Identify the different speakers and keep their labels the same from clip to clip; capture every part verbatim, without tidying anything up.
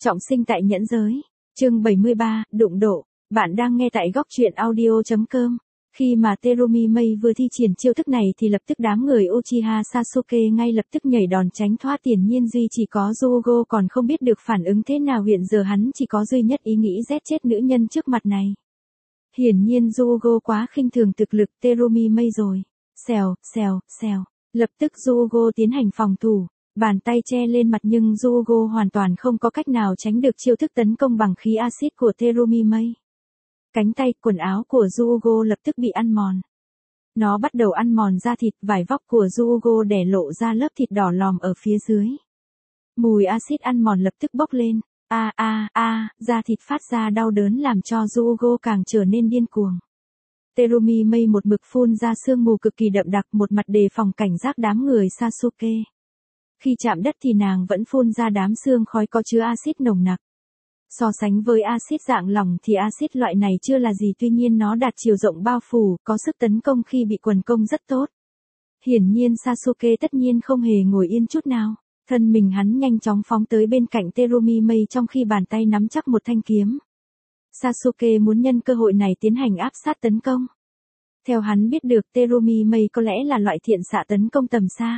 Speaker 1: Trọng sinh tại nhẫn giới. Chương bảy mươi ba, đụng độ. Bạn đang nghe tại góc truyện audio chấm com. Khi mà Terumi Mei vừa thi triển chiêu thức này thì lập tức đám người Uchiha Sasuke ngay lập tức nhảy đòn tránh thoát, tiền nhiên duy chỉ có Yugo còn không biết được phản ứng thế nào, hiện giờ hắn chỉ có duy nhất ý nghĩ giết chết nữ nhân trước mặt này. Hiển nhiên Yugo quá khinh thường thực lực Terumi Mei rồi. Xèo, xèo, xèo. Lập tức Yugo tiến hành phòng thủ. Bàn tay che lên mặt nhưng Yugo hoàn toàn không có cách nào tránh được chiêu thức tấn công bằng khí axit của Terumi Mei. Cánh tay, quần áo của Yugo lập tức bị ăn mòn. Nó bắt đầu ăn mòn da thịt, vải vóc của Yugo để lộ ra lớp thịt đỏ lòm ở phía dưới. Mùi axit ăn mòn lập tức bốc lên. A a a, da thịt phát ra đau đớn làm cho Yugo càng trở nên điên cuồng. Terumi Mei một mực phun ra sương mù cực kỳ đậm đặc, một mặt đề phòng cảnh giác đám người Sasuke. Khi chạm đất thì nàng vẫn phun ra đám sương khói có chứa axit nồng nặc. So sánh với axit dạng lỏng thì axit loại này chưa là gì, tuy nhiên nó đạt chiều rộng bao phủ, có sức tấn công khi bị quần công rất tốt. Hiển nhiên Sasuke tất nhiên không hề ngồi yên chút nào, thân mình hắn nhanh chóng phóng tới bên cạnh Terumi Mei trong khi bàn tay nắm chắc một thanh kiếm. Sasuke muốn nhân cơ hội này tiến hành áp sát tấn công. Theo hắn biết được Terumi Mei có lẽ là loại thiện xạ tấn công tầm xa.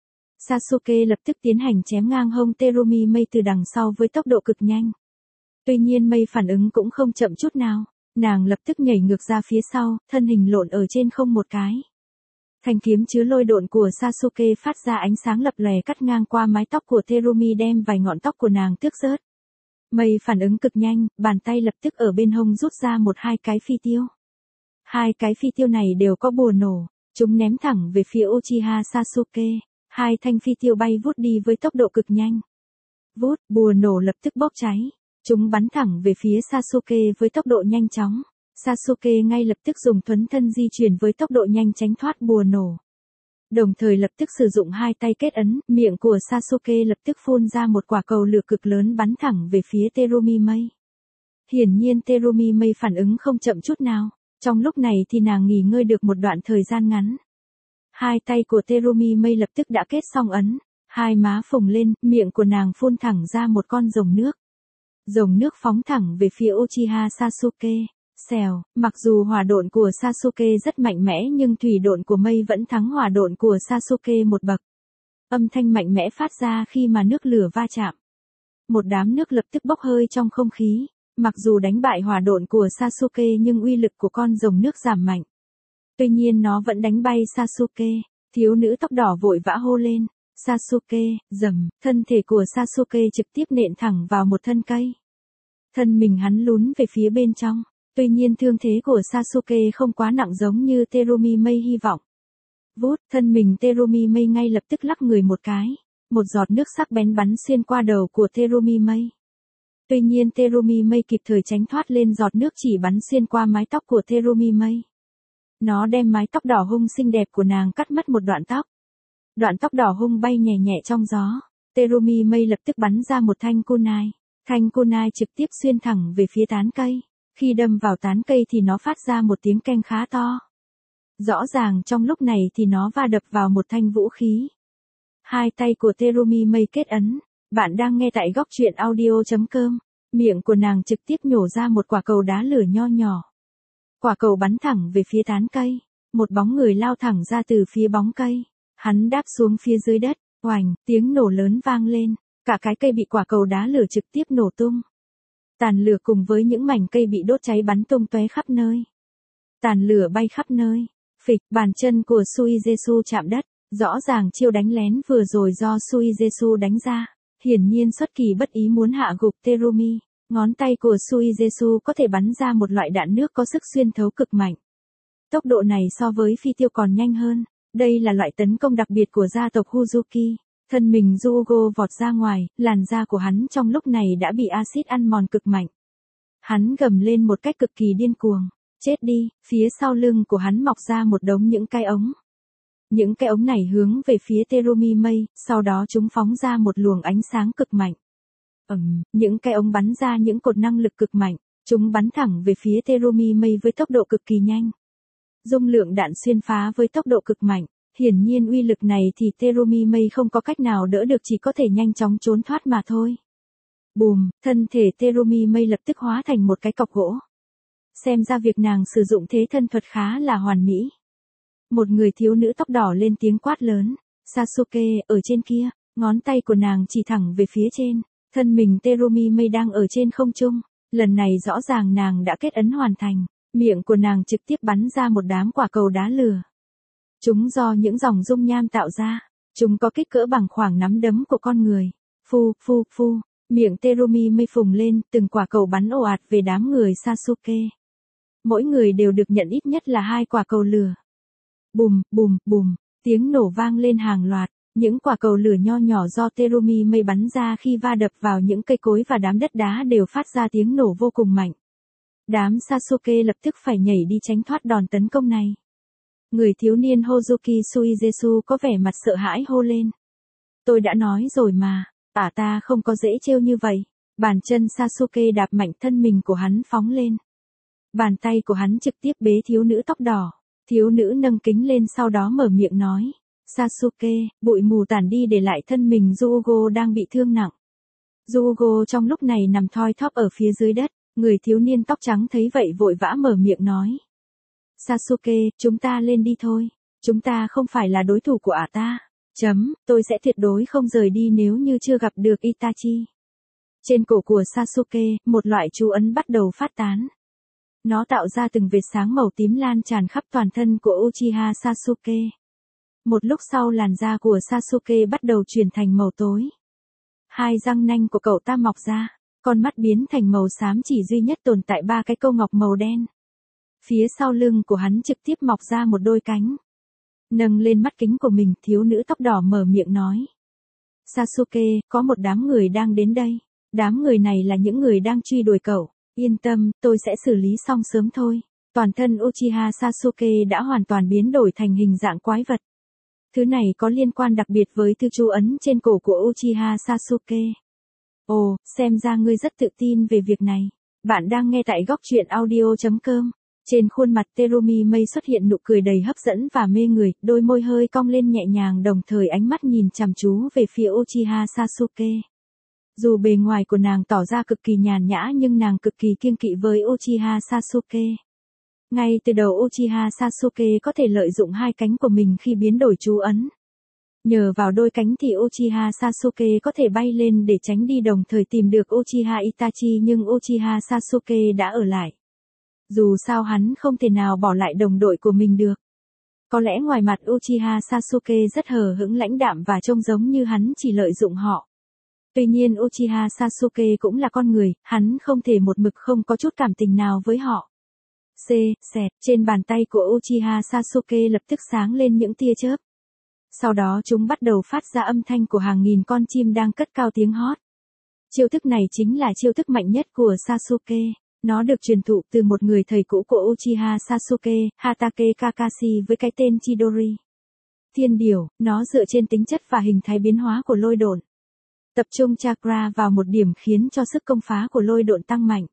Speaker 1: Sasuke lập tức tiến hành chém ngang hông Terumi Mei từ đằng sau với tốc độ cực nhanh. Tuy nhiên Mei phản ứng cũng không chậm chút nào, nàng lập tức nhảy ngược ra phía sau, thân hình lộn ở trên không một cái. Thanh kiếm chứa lôi độn của Sasuke phát ra ánh sáng lập lòe cắt ngang qua mái tóc của Terumi, đem vài ngọn tóc của nàng tước rớt. Mei phản ứng cực nhanh, bàn tay lập tức ở bên hông rút ra một hai cái phi tiêu. Hai cái phi tiêu này đều có bùa nổ, chúng ném thẳng về phía Uchiha Sasuke. Hai thanh phi tiêu bay vút đi với tốc độ cực nhanh. Vút, bùa nổ lập tức bốc cháy. Chúng bắn thẳng về phía Sasuke với tốc độ nhanh chóng. Sasuke ngay lập tức dùng thuấn thân di chuyển với tốc độ nhanh tránh thoát bùa nổ. Đồng thời lập tức sử dụng hai tay kết ấn, miệng của Sasuke lập tức phun ra một quả cầu lửa cực lớn bắn thẳng về phía Terumi Mei. Hiển nhiên Terumi Mei phản ứng không chậm chút nào. Trong lúc này thì nàng nghỉ ngơi được một đoạn thời gian ngắn. Hai tay của Terumi Mei lập tức đã kết xong ấn, hai má phồng lên, miệng của nàng phun thẳng ra một con rồng nước. Rồng nước phóng thẳng về phía Uchiha Sasuke. Xèo, mặc dù hỏa độn của Sasuke rất mạnh mẽ nhưng thủy độn của Mei vẫn thắng hỏa độn của Sasuke một bậc. Âm thanh mạnh mẽ phát ra khi mà nước lửa va chạm. Một đám nước lập tức bốc hơi trong không khí. Mặc dù đánh bại hỏa độn của Sasuke nhưng uy lực của con rồng nước giảm mạnh. Tuy nhiên nó vẫn đánh bay Sasuke. Thiếu nữ tóc đỏ vội vã hô lên. Sasuke, rầm, thân thể của Sasuke trực tiếp nện thẳng vào một thân cây. Thân mình hắn lún về phía bên trong. Tuy nhiên thương thế của Sasuke không quá nặng giống như Terumi Mei hy vọng. Vút, thân mình Terumi Mei ngay lập tức lắc người một cái. Một giọt nước sắc bén bắn xuyên qua đầu của Terumi Mei. Tuy nhiên Terumi Mei kịp thời tránh thoát, lên giọt nước chỉ bắn xuyên qua mái tóc của Terumi Mei. Nó đem mái tóc đỏ hung xinh đẹp của nàng cắt mất một đoạn tóc. Đoạn tóc đỏ hung bay nhẹ nhẹ trong gió. Terumi Mei lập tức bắn ra một thanh kunai. Thanh kunai trực tiếp xuyên thẳng về phía tán cây. Khi đâm vào tán cây thì nó phát ra một tiếng keng khá to. Rõ ràng trong lúc này thì nó va đập vào một thanh vũ khí. Hai tay của Terumi Mei kết ấn. Bạn đang nghe tại góc truyện audio chấm com. Miệng của nàng trực tiếp nhổ ra một quả cầu đá lửa nho nhỏ. Quả cầu bắn thẳng về phía tán cây. Một bóng người lao thẳng ra từ phía bóng cây. Hắn đáp xuống phía dưới đất. Oành, tiếng nổ lớn vang lên. Cả cái cây bị quả cầu đá lửa trực tiếp nổ tung. Tàn lửa cùng với những mảnh cây bị đốt cháy bắn tung tóe khắp nơi. Tàn lửa bay khắp nơi. Phịch, bàn chân của Suizetsu chạm đất. Rõ ràng chiêu đánh lén vừa rồi do Suizetsu đánh ra. Hiển nhiên xuất kỳ bất ý muốn hạ gục Terumi. Ngón tay của Suizetsu có thể bắn ra một loại đạn nước có sức xuyên thấu cực mạnh. Tốc độ này so với phi tiêu còn nhanh hơn. Đây là loại tấn công đặc biệt của gia tộc Huzuki. Thân mình Yugo vọt ra ngoài, làn da của hắn trong lúc này đã bị axit ăn mòn cực mạnh. Hắn gầm lên một cách cực kỳ điên cuồng. Chết đi, phía sau lưng của hắn mọc ra một đống những cái ống. Những cái ống này hướng về phía Terumi Mei, sau đó chúng phóng ra một luồng ánh sáng cực mạnh. Ừm, những cái ống bắn ra những cột năng lực cực mạnh, chúng bắn thẳng về phía Terumi Mei với tốc độ cực kỳ nhanh. Dung lượng đạn xuyên phá với tốc độ cực mạnh, hiển nhiên uy lực này thì Terumi Mei không có cách nào đỡ được, chỉ có thể nhanh chóng trốn thoát mà thôi. Bùm, thân thể Terumi Mei lập tức hóa thành một cái cọc gỗ. Xem ra việc nàng sử dụng thế thân thuật khá là hoàn mỹ. Một người thiếu nữ tóc đỏ lên tiếng quát lớn. Sasuke, ở trên kia, ngón tay của nàng chỉ thẳng về phía trên. Thân mình Terumi Mei đang ở trên không trung. Lần này rõ ràng nàng đã kết ấn hoàn thành. Miệng của nàng trực tiếp bắn ra một đám quả cầu đá lửa. Chúng do những dòng dung nham tạo ra. Chúng có kích cỡ bằng khoảng nắm đấm của con người. Phu, phu, phu. Miệng Terumi Mei phùng lên, từng quả cầu bắn ồ ạt về đám người Sasuke. Mỗi người đều được nhận ít nhất là hai quả cầu lửa. Bùm, bùm, bùm, tiếng nổ vang lên hàng loạt. Những quả cầu lửa nho nhỏ do Terumi Mei bắn ra khi va đập vào những cây cối và đám đất đá đều phát ra tiếng nổ vô cùng mạnh. Đám Sasuke lập tức phải nhảy đi tránh thoát đòn tấn công này. Người thiếu niên Hozuki Suigetsu có vẻ mặt sợ hãi hô lên. Tôi đã nói rồi mà, ả ta không có dễ trêu như vậy. Bàn chân Sasuke đạp mạnh thân mình của hắn phóng lên. Bàn tay của hắn trực tiếp bế thiếu nữ tóc đỏ. Thiếu nữ nâng kính lên sau đó mở miệng nói. Sasuke, bụi mù tản đi để lại thân mình Yugo đang bị thương nặng. Yugo trong lúc này nằm thoi thóp ở phía dưới đất. Người thiếu niên tóc trắng thấy vậy vội vã mở miệng nói. Sasuke, chúng ta lên đi thôi. Chúng ta không phải là đối thủ của ả ta. Chấm, tôi sẽ tuyệt đối không rời đi nếu như chưa gặp được Itachi. Trên cổ của Sasuke, một loại chú ấn bắt đầu phát tán. Nó tạo ra từng vệt sáng màu tím lan tràn khắp toàn thân của Uchiha Sasuke. Một lúc sau làn da của Sasuke bắt đầu chuyển thành màu tối. Hai răng nanh của cậu ta mọc ra, con mắt biến thành màu xám chỉ duy nhất tồn tại ba cái câu ngọc màu đen. Phía sau lưng của hắn trực tiếp mọc ra một đôi cánh. Nâng lên mắt kính của mình, thiếu nữ tóc đỏ mở miệng nói. Sasuke, có một đám người đang đến đây. Đám người này là những người đang truy đuổi cậu. Yên tâm, tôi sẽ xử lý xong sớm thôi. Toàn thân Uchiha Sasuke đã hoàn toàn biến đổi thành hình dạng quái vật. Thứ này có liên quan đặc biệt với thư chú ấn trên cổ của Uchiha Sasuke. Ồ, xem ra ngươi rất tự tin về việc này. Bạn đang nghe tại góc truyện audio chấm com. Trên khuôn mặt Terumi Mei xuất hiện nụ cười đầy hấp dẫn và mê người, đôi môi hơi cong lên nhẹ nhàng đồng thời ánh mắt nhìn chằm chú về phía Uchiha Sasuke. Dù bề ngoài của nàng tỏ ra cực kỳ nhàn nhã nhưng nàng cực kỳ kiêng kỵ với Uchiha Sasuke. Ngay từ đầu Uchiha Sasuke có thể lợi dụng hai cánh của mình khi biến đổi chú ấn. Nhờ vào đôi cánh thì Uchiha Sasuke có thể bay lên để tránh đi đồng thời tìm được Uchiha Itachi nhưng Uchiha Sasuke đã ở lại. Dù sao hắn không thể nào bỏ lại đồng đội của mình được. Có lẽ ngoài mặt Uchiha Sasuke rất hờ hững lãnh đạm và trông giống như hắn chỉ lợi dụng họ. Tuy nhiên Uchiha Sasuke cũng là con người, hắn không thể một mực không có chút cảm tình nào với họ. C, xẹt, trên bàn tay của Uchiha Sasuke lập tức sáng lên những tia chớp. Sau đó chúng bắt đầu phát ra âm thanh của hàng nghìn con chim đang cất cao tiếng hót. Chiêu thức này chính là chiêu thức mạnh nhất của Sasuke. Nó được truyền thụ từ một người thầy cũ của Uchiha Sasuke, Hatake Kakashi với cái tên Chidori. Thiên điểu, nó dựa trên tính chất và hình thái biến hóa của lôi độn. Tập trung chakra vào một điểm khiến cho sức công phá của lôi độn tăng mạnh.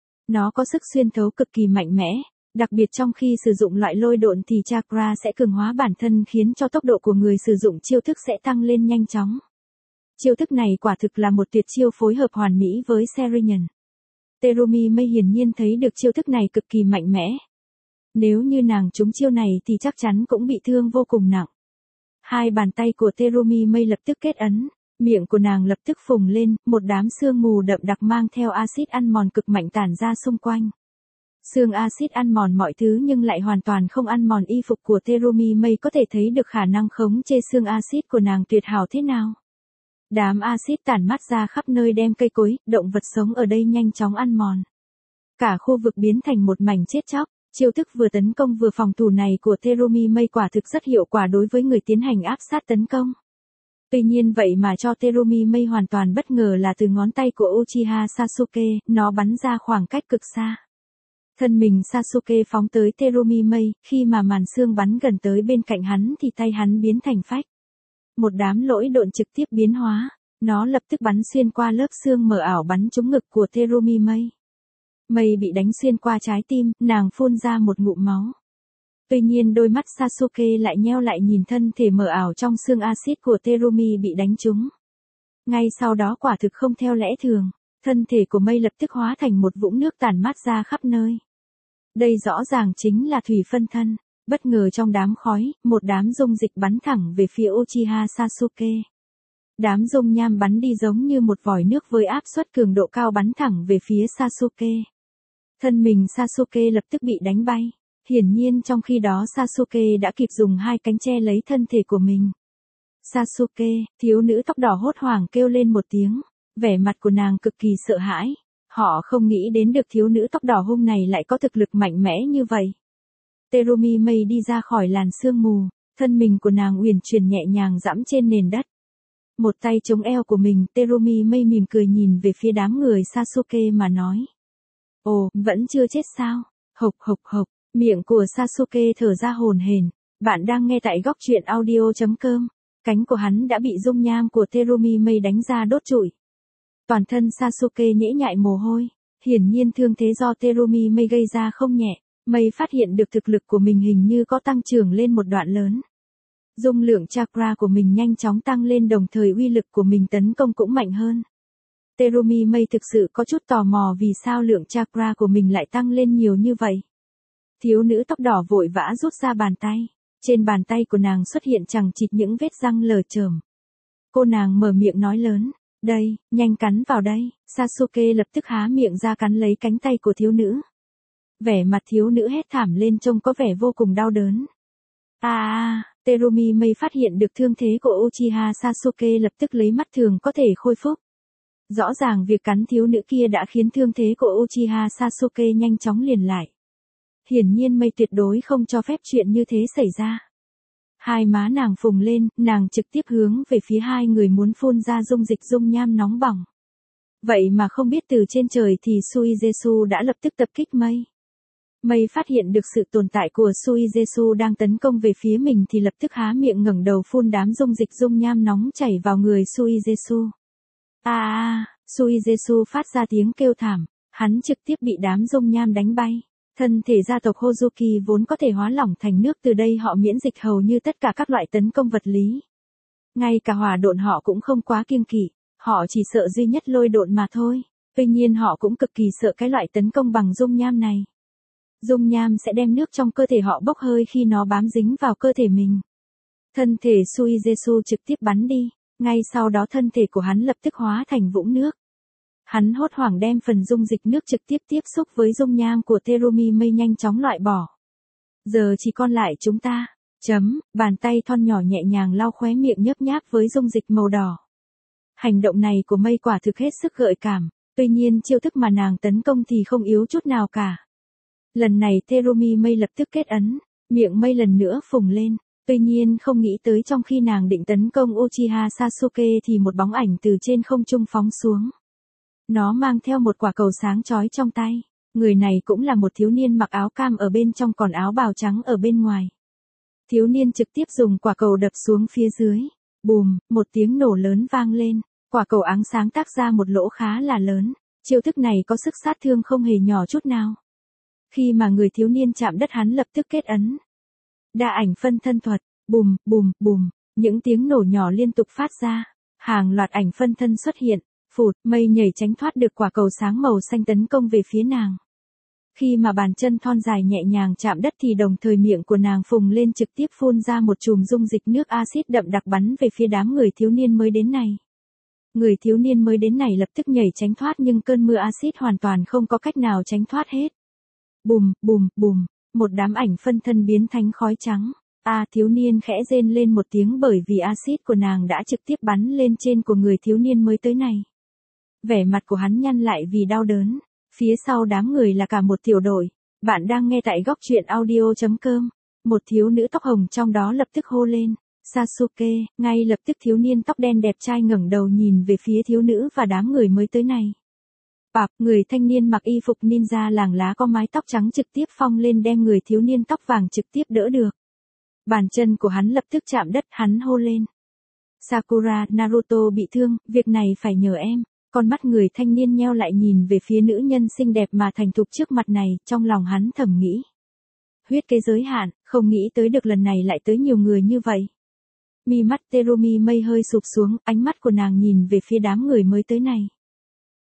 Speaker 1: Nó có sức xuyên thấu cực kỳ mạnh mẽ, đặc biệt trong khi sử dụng loại lôi độn thì chakra sẽ cường hóa bản thân khiến cho tốc độ của người sử dụng chiêu thức sẽ tăng lên nhanh chóng. Chiêu thức này quả thực là một tuyệt chiêu phối hợp hoàn mỹ với Sharingan. Terumi Mei hiển nhiên thấy được chiêu thức này cực kỳ mạnh mẽ. Nếu như nàng trúng chiêu này thì chắc chắn cũng bị thương vô cùng nặng. Hai bàn tay của Terumi Mei lập tức kết ấn, miệng của nàng lập tức phồng lên, một đám sương mù đậm đặc mang theo axit ăn mòn cực mạnh tản ra xung quanh. Sương axit ăn mòn mọi thứ nhưng lại hoàn toàn không ăn mòn y phục của Terumi Mei, có thể thấy được khả năng khống chế sương axit của nàng tuyệt hảo thế nào. Đám axit tản mát ra khắp nơi đem cây cối, động vật sống ở đây nhanh chóng ăn mòn. Cả khu vực biến thành một mảnh chết chóc. Chiêu thức vừa tấn công vừa phòng thủ này của Terumi Mei quả thực rất hiệu quả đối với người tiến hành áp sát tấn công. Tuy nhiên vậy mà cho Terumi Mei hoàn toàn bất ngờ là từ ngón tay của Uchiha Sasuke, nó bắn ra khoảng cách cực xa. Thân mình Sasuke phóng tới Terumi Mei, khi mà màn sương bắn gần tới bên cạnh hắn thì tay hắn biến thành phách. Một đám lỗi độn trực tiếp biến hóa, nó lập tức bắn xuyên qua lớp sương mờ ảo bắn trúng ngực của Terumi Mei. Mei bị đánh xuyên qua trái tim, nàng phun ra một ngụm máu. Tuy nhiên đôi mắt Sasuke lại nheo lại nhìn thân thể mờ ảo trong sương axit của Terumi bị đánh trúng. Ngay sau đó quả thực không theo lẽ thường, Thân thể của mây lập tức hóa thành một vũng nước tản mát ra khắp nơi. Đây rõ ràng chính là thủy phân thân. Bất ngờ trong đám khói, một đám dung dịch bắn thẳng về phía Uchiha Sasuke. Đám dung nham bắn đi giống như một vòi nước với áp suất cường độ cao bắn thẳng về phía Sasuke. Thân mình Sasuke lập tức bị đánh bay. Hiển nhiên trong khi đó Sasuke đã kịp dùng hai cánh che lấy thân thể của mình. Sasuke, thiếu nữ tóc đỏ hốt hoảng kêu lên một tiếng. Vẻ mặt của nàng cực kỳ sợ hãi. Họ không nghĩ đến được thiếu nữ tóc đỏ hôm này lại có thực lực mạnh mẽ như vậy. Terumi Mei đi ra khỏi làn sương mù, thân mình của nàng uyển chuyển nhẹ nhàng dẫm trên nền đất. Một tay chống eo của mình, Terumi Mei mỉm cười nhìn về phía đám người Sasuke mà nói. Ồ, vẫn chưa chết sao? Hộc hộc hộc, miệng của Sasuke thở ra hổn hển. Bạn đang nghe tại góc truyện audio chấm com. Cánh của hắn đã bị dung nham của Terumi Mei đánh ra đốt trụi. Toàn thân Sasuke nhễ nhại mồ hôi, hiển nhiên thương thế do Terumi Mei gây ra không nhẹ. Mei phát hiện được thực lực của mình hình như có tăng trưởng lên một đoạn lớn. Dung lượng chakra của mình nhanh chóng tăng lên đồng thời uy lực của mình tấn công cũng mạnh hơn. Terumi Mei thực sự có chút tò mò vì sao lượng chakra của mình lại tăng lên nhiều như vậy. Thiếu nữ tóc đỏ vội vã rút ra bàn tay. Trên bàn tay của nàng xuất hiện chằng chịt những vết răng lởm chởm. Cô nàng mở miệng nói lớn. Đây, nhanh cắn vào đây. Sasuke lập tức há miệng ra cắn lấy cánh tay của thiếu nữ. Vẻ mặt thiếu nữ hét thảm lên trông có vẻ vô cùng đau đớn. À, à, Terumi Mei phát hiện được thương thế của Uchiha Sasuke lập tức lấy mắt thường có thể khôi phục. Rõ ràng việc cắn thiếu nữ kia đã khiến thương thế của Uchiha Sasuke nhanh chóng liền lại. Hiển nhiên Mei tuyệt đối không cho phép chuyện như thế xảy ra. Hai má nàng phồng lên, nàng trực tiếp hướng về phía hai người muốn phun ra dung dịch dung nham nóng bỏng. Vậy mà không biết từ trên trời thì Suizetsu đã lập tức tập kích Mei. Mei phát hiện được sự tồn tại của Suizetsu đang tấn công về phía mình thì lập tức há miệng ngẩng đầu phun đám dung dịch dung nham nóng chảy vào người Suizetsu. À, à, Suizetsu phát ra tiếng kêu thảm, hắn trực tiếp bị đám dung nham đánh bay. Thân thể gia tộc Hozuki vốn có thể hóa lỏng thành nước, từ đây họ miễn dịch hầu như tất cả các loại tấn công vật lý. Ngay cả hỏa độn họ cũng không quá kiêng kỵ, họ chỉ sợ duy nhất lôi độn mà thôi. Tuy nhiên họ cũng cực kỳ sợ cái loại tấn công bằng dung nham này. Dung nham sẽ đem nước trong cơ thể họ bốc hơi khi nó bám dính vào cơ thể mình. Thân thể Suizetsu trực tiếp bắn đi, ngay sau đó thân thể của hắn lập tức hóa thành vũng nước. Hắn hốt hoảng đem phần dung dịch nước trực tiếp tiếp xúc với dung nham của Terumi Mei nhanh chóng loại bỏ. Giờ chỉ còn lại chúng ta. Chấm, bàn tay thon nhỏ nhẹ nhàng lau khóe miệng nhấp nháp với dung dịch màu đỏ. Hành động này của Mei quả thực hết sức gợi cảm, tuy nhiên chiêu thức mà nàng tấn công thì không yếu chút nào cả. Lần này Terumi Mei lập tức kết ấn, miệng Mei lần nữa phồng lên, tuy nhiên không nghĩ tới trong khi nàng định tấn công Uchiha Sasuke thì một bóng ảnh từ trên không trung phóng xuống. Nó mang theo một quả cầu sáng chói trong tay, người này cũng là một thiếu niên mặc áo cam ở bên trong còn áo bào trắng ở bên ngoài. Thiếu niên trực tiếp dùng quả cầu đập xuống phía dưới, bùm, một tiếng nổ lớn vang lên, quả cầu áng sáng tác ra một lỗ khá là lớn, chiêu thức này có sức sát thương không hề nhỏ chút nào. Khi mà người thiếu niên chạm đất hắn lập tức kết ấn. Đa ảnh phân thân thuật, bùm, bùm, bùm, những tiếng nổ nhỏ liên tục phát ra, hàng loạt ảnh phân thân xuất hiện, phụt, Mei nhảy tránh thoát được quả cầu sáng màu xanh tấn công về phía nàng. Khi mà bàn chân thon dài nhẹ nhàng chạm đất thì đồng thời miệng của nàng phồng lên trực tiếp phun ra một chùm dung dịch nước axit đậm đặc bắn về phía đám người thiếu niên mới đến này. Người thiếu niên mới đến này lập tức nhảy tránh thoát nhưng cơn mưa axit hoàn toàn không có cách nào tránh thoát hết. Bùm, bùm, bùm, một đám ảnh phân thân biến thành khói trắng. A à, thiếu niên khẽ rên lên một tiếng bởi vì axit của nàng đã trực tiếp bắn lên trên của người thiếu niên mới tới này. Vẻ mặt của hắn nhăn lại vì đau đớn. Phía sau đám người là cả một tiểu đội. Bạn đang nghe tại góc truyện audio chấm com. Một thiếu nữ tóc hồng trong đó lập tức hô lên. Sasuke, ngay lập tức thiếu niên tóc đen đẹp trai ngẩng đầu nhìn về phía thiếu nữ và đám người mới tới này. Bạp, người thanh niên mặc y phục ninja làng lá có mái tóc trắng trực tiếp phong lên đem người thiếu niên tóc vàng trực tiếp đỡ được. Bàn chân của hắn lập tức chạm đất, hắn hô lên. Sakura, Naruto bị thương, việc này phải nhờ em. Con mắt người thanh niên nheo lại nhìn về phía nữ nhân xinh đẹp mà thành thục trước mặt này, trong lòng hắn thầm nghĩ. Huyết kế giới hạn, không nghĩ tới được lần này lại tới nhiều người như vậy. Mi mắt Terumi Mei hơi sụp xuống, ánh mắt của nàng nhìn về phía đám người mới tới này.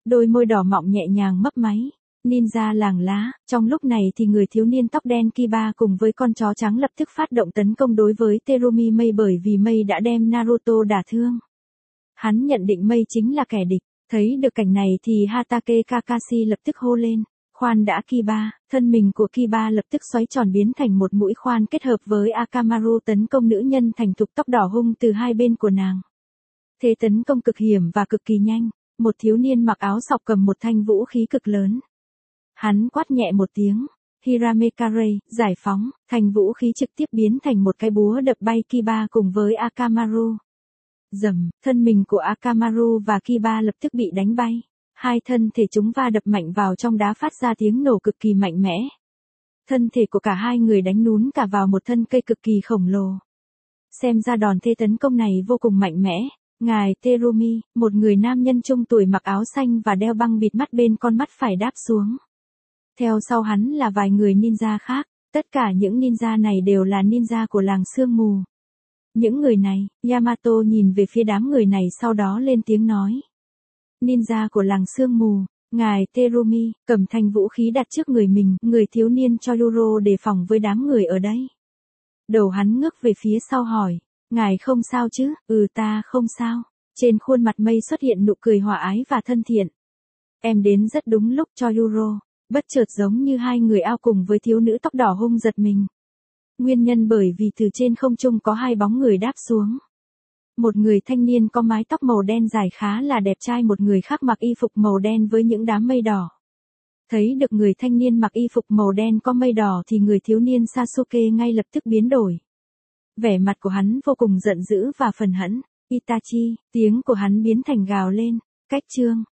Speaker 1: đôi môi đỏ mọng nhẹ nhàng mấp máy. Ninja làng lá, trong lúc này thì người thiếu niên tóc đen Kiba cùng với con chó trắng lập tức phát động tấn công đối với Terumi Mei bởi vì Mei đã đem Naruto đả thương. Hắn nhận định Mei chính là kẻ địch, thấy được cảnh này thì Hatake Kakashi lập tức hô lên, khoan đã Kiba, thân mình của Kiba lập tức xoáy tròn biến thành một mũi khoan kết hợp với Akamaru tấn công nữ nhân thành thục tóc đỏ hung từ hai bên của nàng. Thế tấn công cực hiểm và cực kỳ nhanh, một thiếu niên mặc áo sọc cầm một thanh vũ khí cực lớn. Hắn quát nhẹ một tiếng, Hiramekare, giải phóng, thành vũ khí trực tiếp biến thành một cái búa đập bay Kiba cùng với Akamaru. Dầm, thân mình của Akamaru và Kiba lập tức bị đánh bay. Hai thân thể chúng va đập mạnh vào trong đá phát ra tiếng nổ cực kỳ mạnh mẽ. Thân thể của cả hai người đánh nún cả vào một thân cây cực kỳ khổng lồ. Xem ra đòn thế tấn công này vô cùng mạnh mẽ. Ngài Terumi, một người nam nhân trung tuổi mặc áo xanh và đeo băng bịt mắt bên con mắt phải đáp xuống. Theo sau hắn là vài người ninja khác, tất cả những ninja này đều là ninja của làng sương mù. Những người này, Yamato nhìn về phía đám người này sau đó lên tiếng nói. Ninja của làng sương mù, ngài Terumi, cầm thanh vũ khí đặt trước người mình, người thiếu niên cho Yuro đề phòng với đám người ở đây. Đầu hắn ngước về phía sau hỏi, ngài không sao chứ? Ừ ta không sao. Trên khuôn mặt Mei xuất hiện nụ cười hòa ái và thân thiện. Em đến rất đúng lúc cho Yuro. Bất chợt giống như hai người ao cùng với thiếu nữ tóc đỏ hung giật mình. Nguyên nhân bởi vì từ trên không trung có hai bóng người đáp xuống. Một người thanh niên có mái tóc màu đen dài khá là đẹp trai, một người khác mặc y phục màu đen với những đám mây đỏ. Thấy được người thanh niên mặc y phục màu đen có mây đỏ thì người thiếu niên Sasuke ngay lập tức biến đổi. Vẻ mặt của hắn vô cùng giận dữ và phần hẫn. Itachi, tiếng của hắn biến thành gào lên. Cách chương